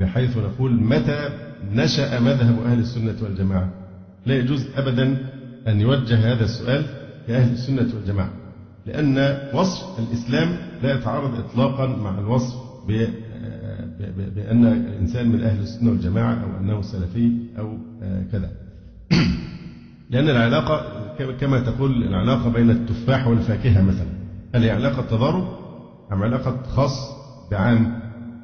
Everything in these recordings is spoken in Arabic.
بحيث نقول متى نشأ مذهب أهل السنة والجماعة. لا يجوز أبدا أن يوجه هذا السؤال لأهل السنة والجماعة، لأن وصف الإسلام لا يتعارض إطلاقا مع الوصف بأن الإنسان من أهل السنة والجماعة أو أنه سلفي أو كذا. لأن العلاقة كما تقول العلاقة بين التفاح والفاكهة مثلا، هل هي علاقة تضارب أم علاقة خاص بعام؟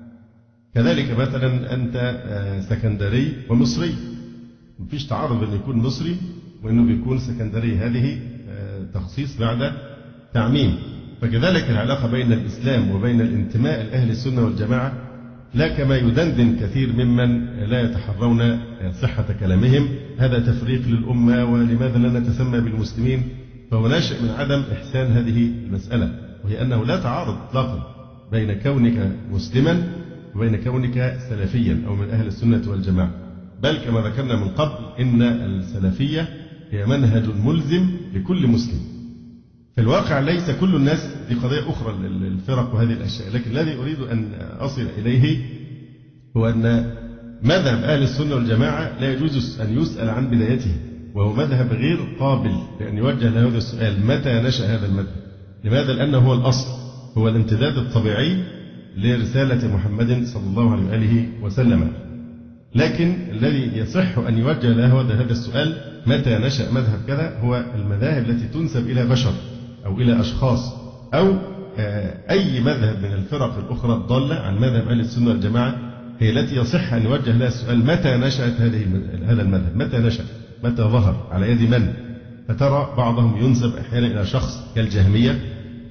كذلك مثلا أنت سكندري ومصري، مفيش تعارض بأن يكون مصري وأنه بيكون سكندري، هذه تخصيص بعد تعميم. فكذلك العلاقة بين الإسلام وبين الانتماء لأهل السنة والجماعة لا كما يدندن كثير ممن لا يتحرون صحة كلامهم هذا تفريق للأمة ولماذا لا نتسمى بالمسلمين. فهو ناشئ من عدم إحسان هذه المسألة، وهي أنه لا تعارض إطلاقا بين كونك مسلما وبين كونك سلفيا أو من أهل السنة والجماعة، بل كما ذكرنا من قبل إن السلفية هي منهج ملزم لكل مسلم. في الواقع ليس كل الناس، دي قضية أخرى الفرق وهذه الأشياء، لكن الذي أريد أن أصل إليه هو أن مذهب أهل السنة والجماعة لا يجوز أن يسأل عن بدايته، وهو مذهب غير قابل لأن يوجه له هذا السؤال متى نشأ هذا المذهب. لماذا؟ لأنه هو الأصل، هو الامتداد الطبيعي لرسالة محمد صلى الله عليه وآله وسلم. لكن الذي يصح أن يوجه له هذا السؤال متى نشأ مذهب كذا هو المذاهب التي تنسب إلى بشر أو إلى أشخاص أو أي مذهب من الفرق الأخرى الضالة عن مذهب أهل السنة والجماعة، هي التي يصح أن يوجه لها السؤال متى نشأت هذا المذهب، متى نشأ، متى ظهر، على يد من. فترى بعضهم ينسب أحيانا إلى شخص كالجهمية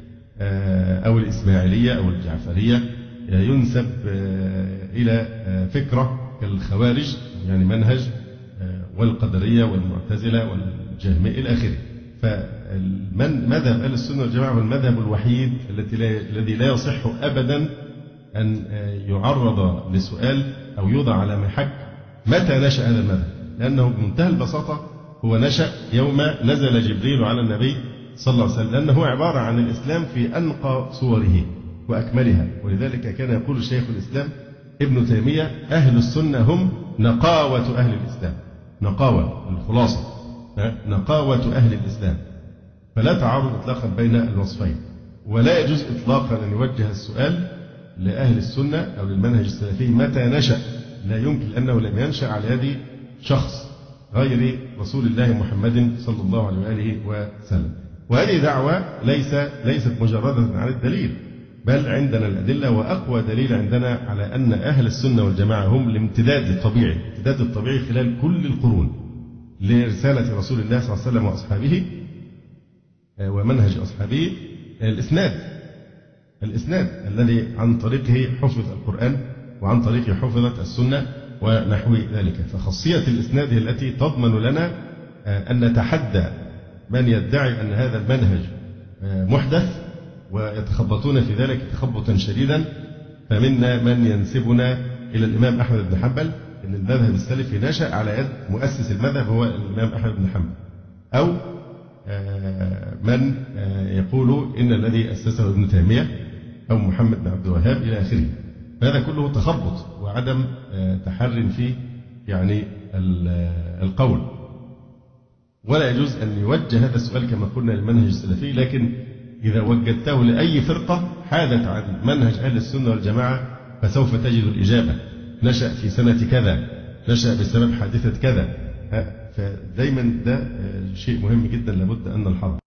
أو الإسماعيلية أو الجعفرية، ينسب إلى فكرة كالخوارج يعني منهج، والقدرية والمعتزلة والجهمية إلى آخره. فمذهب أهل السنة والجماعة هو المذهب الوحيد الذي لا يصح أبدا أن يعرض لسؤال أو يوضع على محك متى نشأ هذا المذهب، لأنه بمنتهى البساطة هو نشأ يوم نزل جبريل على النبي صلى الله عليه وسلم، لأنه هو عبارة عن الإسلام في أنقى صوره وأكملها. ولذلك كان يقول شيخ الإسلام ابن تيمية أهل السنة هم نقاوة أهل الإسلام، نقاوة الخلاصة، نقاوة أهل الإسلام. فلا تعارض إطلاقا بين الوصفين، ولا يجوز إطلاقا أن يوجه السؤال لأهل السنة أو للمنهج السلفي متى نشأ، لا يمكن، لأنه لم ينشأ على يد شخص غير رسول الله محمد صلى الله عليه وآله وسلم. وهذه دعوة ليست مجردة عن الدليل، بل عندنا الأدلة، وأقوى دليل عندنا على أن أهل السنة والجماعة هم الامتداد الطبيعي خلال كل القرون لرسالة رسول الله صلى الله عليه وسلم وأصحابه ومنهج أصحابه. الإسناد الذي عن طريقه حفظ القرآن وعن طريقه حفظت السنة ونحو ذلك. فخاصية الإسناد هي التي تضمن لنا أن نتحدى من يدعي أن هذا المنهج محدث ويتخبطون في ذلك تخبطا شديدا. فمنا من ينسبنا إلى الإمام أحمد بن حنبل أن المذهب السلفي نشأ على يد مؤسس المذهب هو الإمام أحمد بن حنبل، أو من يقول إن الذي أسسه ابن تيمية أو محمد بن عبد الوهاب إلى آخره. هذا كله تخبط وعدم تحر في يعني القول. ولا يجوز أن يوجه هذا السؤال كما قلنا للمنهج السلفي، لكن إذا وجدته لأي فرقة حادت عن منهج أهل السنة والجماعة فسوف تجد الإجابة. نشأ في سنة كذا، نشأ بسبب حادثة كذا. فدايما ده شيء مهم جدا لابد أن نلحظه.